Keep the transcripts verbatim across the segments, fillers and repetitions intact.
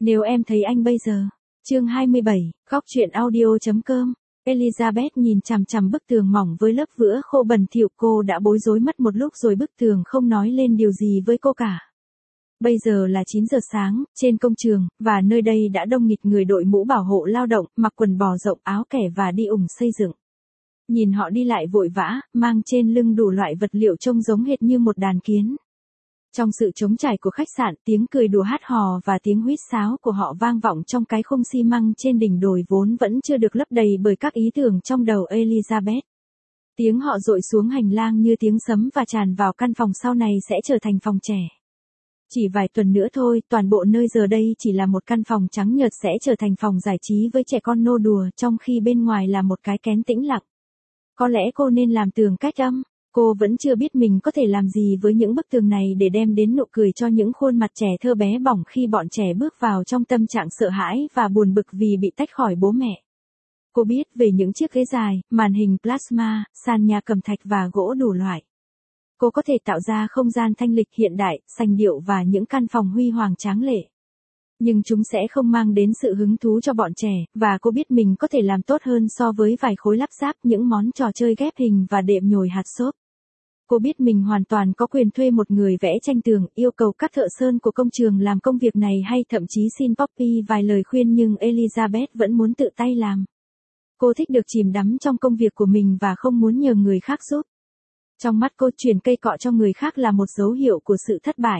Nếu em thấy anh bây giờ. Chương hai mươi bảy, góc truyện audio.com. Elizabeth nhìn chằm chằm bức tường mỏng với lớp vữa khô bẩn thỉu, cô đã bối rối mất một lúc rồi bức tường không nói lên điều gì với cô cả. Bây giờ là chín giờ sáng, trên công trường, và nơi đây đã đông nghịt người đội mũ bảo hộ lao động, mặc quần bò rộng, áo kẻ và đi ủng xây dựng. Nhìn họ đi lại vội vã, mang trên lưng đủ loại vật liệu trông giống hệt như một đàn kiến. Trong sự trống trải của khách sạn, tiếng cười đùa hát hò và tiếng huýt sáo của họ vang vọng trong cái khung xi măng trên đỉnh đồi vốn vẫn chưa được lấp đầy bởi các ý tưởng trong đầu Elizabeth. Tiếng họ dội xuống hành lang như tiếng sấm và tràn vào căn phòng sau này sẽ trở thành phòng trẻ. Chỉ vài tuần nữa thôi, toàn bộ nơi giờ đây chỉ là một căn phòng trắng nhợt sẽ trở thành phòng giải trí với trẻ con nô đùa, trong khi bên ngoài là một cái kén tĩnh lặng. Có lẽ cô nên làm tường cách âm. Cô vẫn chưa biết mình có thể làm gì với những bức tường này để đem đến nụ cười cho những khuôn mặt trẻ thơ bé bỏng khi bọn trẻ bước vào trong tâm trạng sợ hãi và buồn bực vì bị tách khỏi bố mẹ. Cô biết về những chiếc ghế dài, màn hình plasma, sàn nhà cẩm thạch và gỗ đủ loại. Cô có thể tạo ra không gian thanh lịch hiện đại, sành điệu và những căn phòng huy hoàng tráng lệ. Nhưng chúng sẽ không mang đến sự hứng thú cho bọn trẻ, và cô biết mình có thể làm tốt hơn so với vài khối lắp ráp những món trò chơi ghép hình và đệm nhồi hạt xốp. Cô biết mình hoàn toàn có quyền thuê một người vẽ tranh tường, yêu cầu các thợ sơn của công trường làm công việc này hay thậm chí xin Poppy vài lời khuyên, nhưng Elizabeth vẫn muốn tự tay làm. Cô thích được chìm đắm trong công việc của mình và không muốn nhờ người khác giúp. Trong mắt cô, chuyển cây cọ cho người khác là một dấu hiệu của sự thất bại.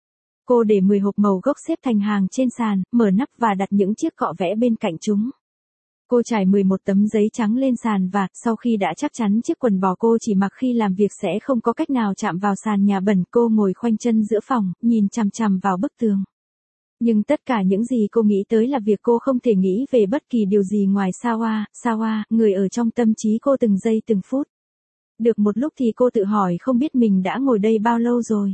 Cô để mười hộp màu gốc xếp thành hàng trên sàn, mở nắp và đặt những chiếc cọ vẽ bên cạnh chúng. Cô trải mười một tấm giấy trắng lên sàn và, sau khi đã chắc chắn chiếc quần bò cô chỉ mặc khi làm việc sẽ không có cách nào chạm vào sàn nhà bẩn, cô ngồi khoanh chân giữa phòng, nhìn chằm chằm vào bức tường. Nhưng tất cả những gì cô nghĩ tới là việc cô không thể nghĩ về bất kỳ điều gì ngoài Sawa, Sawa, người ở trong tâm trí cô từng giây từng phút. Được một lúc thì cô tự hỏi không biết mình đã ngồi đây bao lâu rồi.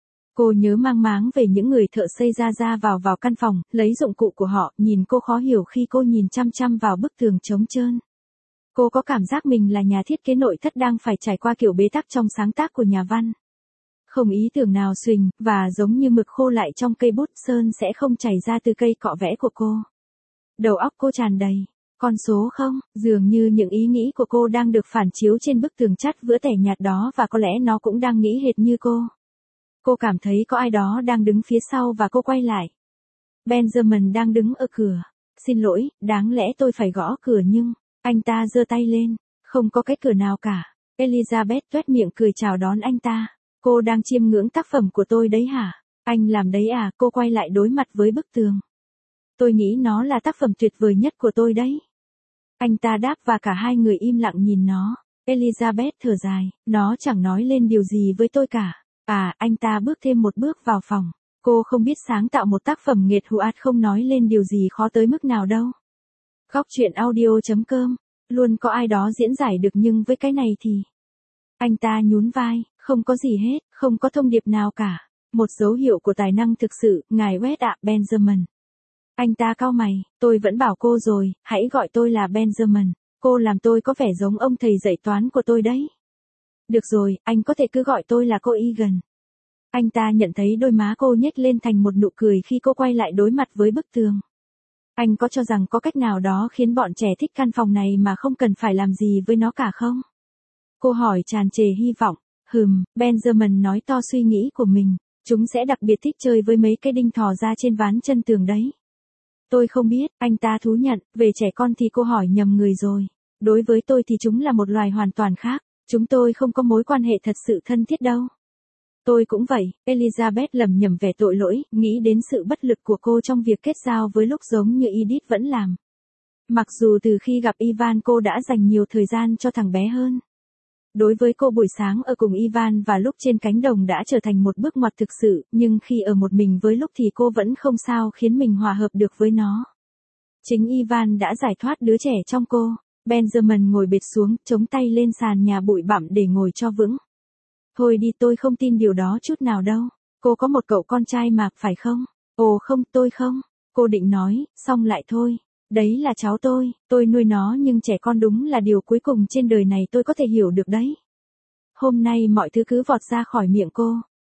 Cô nhớ mang máng về những người thợ xây ra ra vào vào căn phòng, lấy dụng cụ của họ, nhìn cô khó hiểu khi cô nhìn chăm chăm vào bức tường trống trơn. Cô có cảm giác mình là nhà thiết kế nội thất đang phải trải qua kiểu bế tắc trong sáng tác của nhà văn. Không ý tưởng nào xuỳnh, và giống như mực khô lại trong cây bút, sơn sẽ không chảy ra từ cây cọ vẽ của cô. Đầu óc cô tràn đầy con số không, dường như những ý nghĩ của cô đang được phản chiếu trên bức tường chát vữa tẻ nhạt đó, và có lẽ nó cũng đang nghĩ hệt như cô. Cô cảm thấy có ai đó đang đứng phía sau và cô quay lại. Benjamin đang đứng ở cửa. Xin lỗi, đáng lẽ tôi phải gõ cửa nhưng, anh ta giơ tay lên, không có cái cửa nào cả. Elizabeth tuét miệng cười chào đón anh ta. Cô đang chiêm ngưỡng tác phẩm của tôi đấy hả? Anh làm đấy à? Cô quay lại đối mặt với bức tường. Tôi nghĩ nó là tác phẩm tuyệt vời nhất của tôi đấy. Anh ta đáp và cả hai người im lặng nhìn nó. Elizabeth thở dài, nó chẳng nói lên điều gì với tôi cả. À, anh ta bước thêm một bước vào phòng. Cô không biết sáng tạo một tác phẩm nghệ thuật không nói lên điều gì khó tới mức nào đâu. Góc truyện audio.com. Luôn có ai đó diễn giải được, nhưng với cái này thì... Anh ta nhún vai, không có gì hết, không có thông điệp nào cả. Một dấu hiệu của tài năng thực sự, ngài West ạ, Benjamin. Anh ta cau mày, tôi vẫn bảo cô rồi, hãy gọi tôi là Benjamin. Cô làm tôi có vẻ giống ông thầy dạy toán của tôi đấy. Được rồi, anh có thể cứ gọi tôi là cô Egan. Anh ta nhận thấy đôi má cô nhếch lên thành một nụ cười khi cô quay lại đối mặt với bức tường. Anh có cho rằng có cách nào đó khiến bọn trẻ thích căn phòng này mà không cần phải làm gì với nó cả không? Cô hỏi tràn trề hy vọng. Hừm, Benjamin nói to suy nghĩ của mình. Chúng sẽ đặc biệt thích chơi với mấy cái đinh thò ra trên ván chân tường đấy. Tôi không biết, anh ta thú nhận, về trẻ con thì cô hỏi nhầm người rồi. Đối với tôi thì chúng là một loài hoàn toàn khác. Chúng tôi không có mối quan hệ thật sự thân thiết đâu. Tôi cũng vậy, Elizabeth lẩm nhẩm vẻ tội lỗi, nghĩ đến sự bất lực của cô trong việc kết giao với lúc giống như Edith vẫn làm. Mặc dù từ khi gặp Ivan cô đã dành nhiều thời gian cho thằng bé hơn. Đối với cô, buổi sáng ở cùng Ivan và lúc trên cánh đồng đã trở thành một bước ngoặt thực sự, nhưng khi ở một mình với lúc thì cô vẫn không sao khiến mình hòa hợp được với nó. Chính Ivan đã giải thoát đứa trẻ trong cô. Benjamin ngồi bệt xuống, chống tay lên sàn nhà bụi bặm để ngồi cho vững. Thôi đi, tôi không tin điều đó chút nào đâu. Cô có một cậu con trai mà, phải không? Ồ không, tôi không. Cô định nói, xong lại thôi. Đấy là cháu tôi, tôi nuôi nó, nhưng trẻ con đúng là điều cuối cùng trên đời này tôi có thể hiểu được đấy. Hôm nay mọi thứ cứ vọt ra khỏi miệng cô.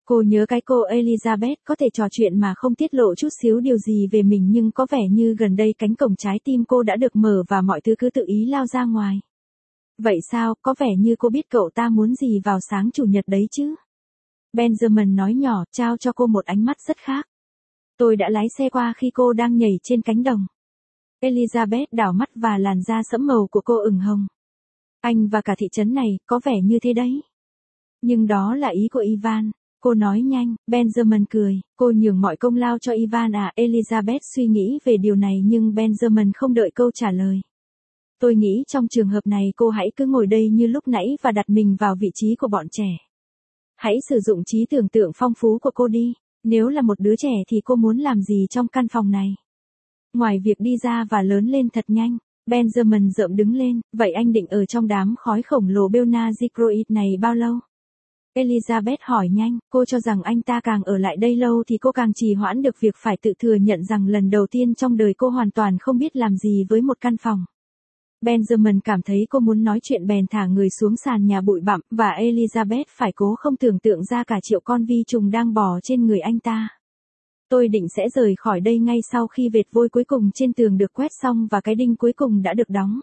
Cô nhớ cái cô Elizabeth có thể trò chuyện mà không tiết lộ chút xíu điều gì về mình, nhưng có vẻ như gần đây cánh cổng trái tim cô đã được mở và mọi thứ cứ tự ý lao ra ngoài. Vậy sao, có vẻ như cô biết cậu ta muốn gì vào sáng chủ nhật đấy chứ? Benjamin nói nhỏ, trao cho cô một ánh mắt rất khác. Tôi đã lái xe qua khi cô đang nhảy trên cánh đồng. Elizabeth đảo mắt và làn da sẫm màu của cô ửng hồng. Anh và cả thị trấn này, có vẻ như thế đấy. Nhưng đó là ý của Ivan. Cô nói nhanh. Benjamin cười. Cô nhường mọi công lao cho Ivan à? Elizabeth suy nghĩ về điều này nhưng Benjamin không đợi câu trả lời. Tôi nghĩ trong trường hợp này cô hãy cứ ngồi đây như lúc nãy và đặt mình vào vị trí của bọn trẻ. Hãy sử dụng trí tưởng tượng phong phú của cô đi. Nếu là một đứa trẻ thì cô muốn làm gì trong căn phòng này? Ngoài việc đi ra và lớn lên thật nhanh. Benjamin rợm đứng lên. Vậy anh định ở trong đám khói khổng lồ Bella Zikroid này bao lâu? Elizabeth hỏi nhanh. Cô cho rằng anh ta càng ở lại đây lâu thì cô càng trì hoãn được việc phải tự thừa nhận rằng lần đầu tiên trong đời cô hoàn toàn không biết làm gì với một căn phòng. Benjamin cảm thấy cô muốn nói chuyện bèn thả người xuống sàn nhà bụi bặm và Elizabeth phải cố không tưởng tượng ra cả triệu con vi trùng đang bò trên người anh ta. Tôi định sẽ rời khỏi đây ngay sau khi vệt vôi cuối cùng trên tường được quét xong và cái đinh cuối cùng đã được đóng.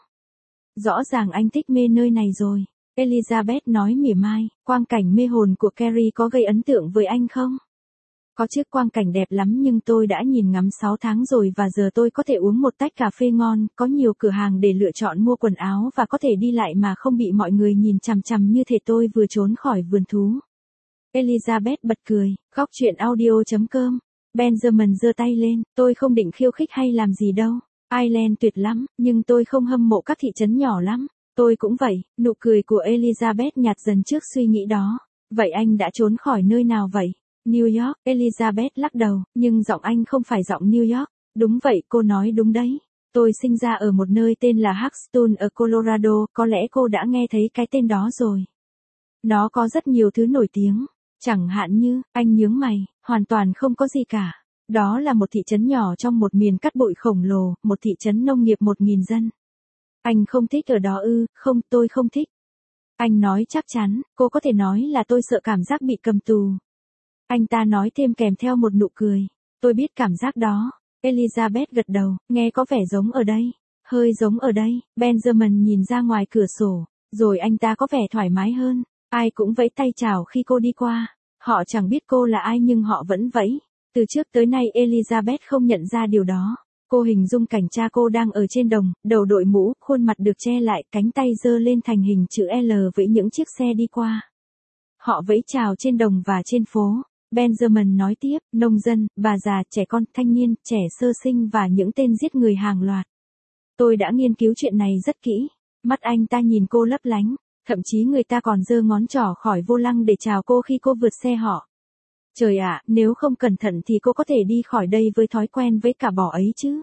Rõ ràng anh thích mê nơi này rồi. Elizabeth nói mỉa mai. Quang cảnh mê hồn của Carrie có gây ấn tượng với anh không? Có chứ, quang cảnh đẹp lắm nhưng tôi đã nhìn ngắm sáu tháng rồi và giờ tôi có thể uống một tách cà phê ngon, có nhiều cửa hàng để lựa chọn mua quần áo và có thể đi lại mà không bị mọi người nhìn chằm chằm như thể tôi vừa trốn khỏi vườn thú. Elizabeth bật cười. Góc truyện audio chấm com. Benjamin giơ tay lên. Tôi không định khiêu khích hay làm gì đâu. Ireland tuyệt lắm, nhưng tôi không hâm mộ các thị trấn nhỏ lắm. Tôi cũng vậy. Nụ cười của Elizabeth nhạt dần trước suy nghĩ đó. Vậy anh đã trốn khỏi nơi nào vậy? New York. Elizabeth lắc đầu, nhưng giọng anh không phải giọng New York. Đúng vậy, cô nói đúng đấy. Tôi sinh ra ở một nơi tên là Hawthorne ở Colorado, có lẽ cô đã nghe thấy cái tên đó rồi. Nó có rất nhiều thứ nổi tiếng. Chẳng hạn như, anh nhướng mày, hoàn toàn không có gì cả. Đó là một thị trấn nhỏ trong một miền cát bụi khổng lồ, một thị trấn nông nghiệp một nghìn dân. Anh không thích ở đó ư? Không, tôi không thích. Anh nói chắc chắn, cô có thể nói là tôi sợ cảm giác bị cầm tù. Anh ta nói thêm kèm theo một nụ cười. Tôi biết cảm giác đó. Elizabeth gật đầu, nghe có vẻ giống ở đây. Hơi giống ở đây. Benjamin nhìn ra ngoài cửa sổ, rồi anh ta có vẻ thoải mái hơn. Ai cũng vẫy tay chào khi cô đi qua. Họ chẳng biết cô là ai nhưng họ vẫn vẫy. Từ trước tới nay Elizabeth không nhận ra điều đó. Cô hình dung cảnh cha cô đang ở trên đồng, đầu đội mũ, khuôn mặt được che lại, cánh tay giơ lên thành hình chữ L với những chiếc xe đi qua. Họ vẫy chào trên đồng và trên phố. Benjamin nói tiếp, nông dân, bà già, trẻ con, thanh niên, trẻ sơ sinh và những tên giết người hàng loạt. Tôi đã nghiên cứu chuyện này rất kỹ. Mắt anh ta nhìn cô lấp lánh. Thậm chí người ta còn giơ ngón trỏ khỏi vô lăng để chào cô khi cô vượt xe họ. Trời ạ, nếu không cẩn thận thì cô có thể đi khỏi đây với thói quen với cả bò ấy chứ.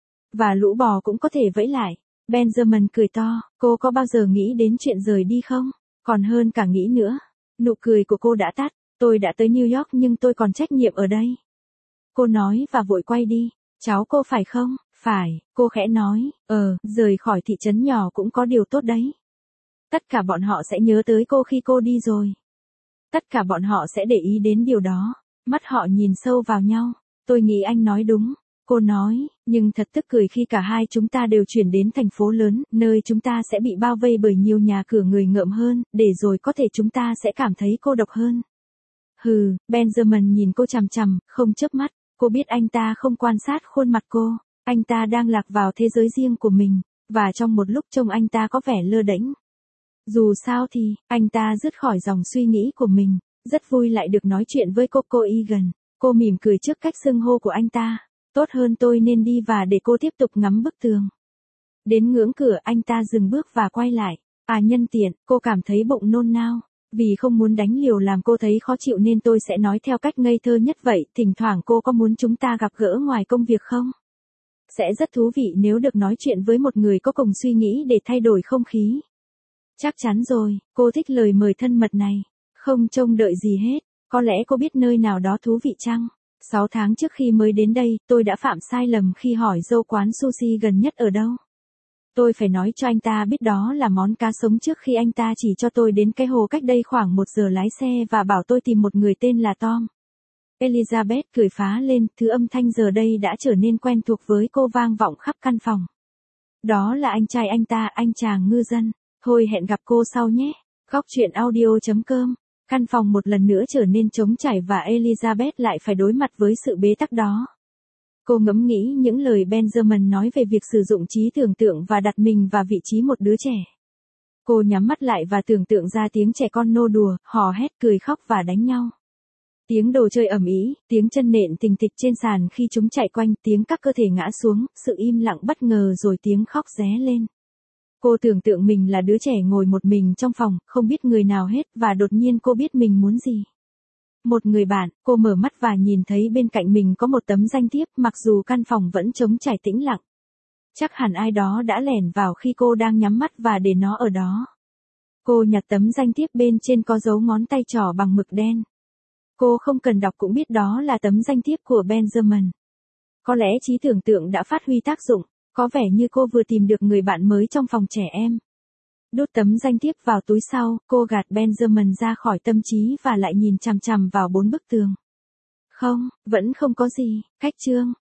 Và lũ bò cũng có thể vẫy lại. Benjamin cười to, cô có bao giờ nghĩ đến chuyện rời đi không? Còn hơn cả nghĩ nữa. Nụ cười của cô đã tắt. Tôi đã tới New York nhưng tôi còn trách nhiệm ở đây. Cô nói và vội quay đi. Cháu cô phải không? Phải, cô khẽ nói, ờ, rời khỏi thị trấn nhỏ cũng có điều tốt đấy. Tất cả bọn họ sẽ nhớ tới cô khi cô đi rồi. Tất cả bọn họ sẽ để ý đến điều đó. Mắt họ nhìn sâu vào nhau. Tôi nghĩ anh nói đúng. Cô nói, nhưng thật tức cười khi cả hai chúng ta đều chuyển đến thành phố lớn, nơi chúng ta sẽ bị bao vây bởi nhiều nhà cửa người ngợm hơn, để rồi có thể chúng ta sẽ cảm thấy cô độc hơn. Hừ, Benjamin nhìn cô chằm chằm, không chớp mắt. Cô biết anh ta không quan sát khuôn mặt cô. Anh ta đang lạc vào thế giới riêng của mình. Và trong một lúc trông anh ta có vẻ lơ đễnh. Dù sao thì, anh ta dứt khỏi dòng suy nghĩ của mình. Rất vui lại được nói chuyện với cô. Cô Egan. Cô mỉm cười trước cách xưng hô của anh ta. Tốt hơn tôi nên đi và để cô tiếp tục ngắm bức tường. Đến ngưỡng cửa anh ta dừng bước và quay lại. À nhân tiện, cô cảm thấy bụng nôn nao. Vì không muốn đánh liều làm cô thấy khó chịu nên tôi sẽ nói theo cách ngây thơ nhất vậy. Thỉnh thoảng cô có muốn chúng ta gặp gỡ ngoài công việc không? Sẽ rất thú vị nếu được nói chuyện với một người có cùng suy nghĩ để thay đổi không khí. Chắc chắn rồi, cô thích lời mời thân mật này. Không trông đợi gì hết. Có lẽ cô biết nơi nào đó thú vị chăng? Sáu tháng trước khi mới đến đây, tôi đã phạm sai lầm khi hỏi dâu quán sushi gần nhất ở đâu. Tôi phải nói cho anh ta biết đó là món cá sống trước khi anh ta chỉ cho tôi đến cái hồ cách đây khoảng một giờ lái xe và bảo tôi tìm một người tên là Tom. Elizabeth cười phá lên, thứ âm thanh giờ đây đã trở nên quen thuộc với cô vang vọng khắp căn phòng. Đó là anh trai anh ta, anh chàng ngư dân. Thôi hẹn gặp cô sau nhé. Góc truyện audio chấm com. Căn phòng một lần nữa trở nên trống trải và Elizabeth lại phải đối mặt với sự bế tắc đó. Cô ngẫm nghĩ những lời Benjamin nói về việc sử dụng trí tưởng tượng và đặt mình vào vị trí một đứa trẻ. Cô nhắm mắt lại và tưởng tượng ra tiếng trẻ con nô đùa, hò hét, cười khóc và đánh nhau. Tiếng đồ chơi ầm ĩ, tiếng chân nện tình tịch trên sàn khi chúng chạy quanh, tiếng các cơ thể ngã xuống, sự im lặng bất ngờ rồi tiếng khóc ré lên. Cô tưởng tượng mình là đứa trẻ ngồi một mình trong phòng, không biết người nào hết và đột nhiên cô biết mình muốn gì. Một người bạn, cô mở mắt và nhìn thấy bên cạnh mình có một tấm danh thiếp mặc dù căn phòng vẫn trống trải tĩnh lặng. Chắc hẳn ai đó đã lẻn vào khi cô đang nhắm mắt và để nó ở đó. Cô nhặt tấm danh thiếp bên trên có dấu ngón tay trỏ bằng mực đen. Cô không cần đọc cũng biết đó là tấm danh thiếp của Benjamin. Có lẽ trí tưởng tượng đã phát huy tác dụng, có vẻ như cô vừa tìm được người bạn mới trong phòng trẻ em. Đút tấm danh thiếp vào túi sau, cô gạt Benjamin ra khỏi tâm trí và lại nhìn chằm chằm vào bốn bức tường. Không, vẫn không có gì, cách chương.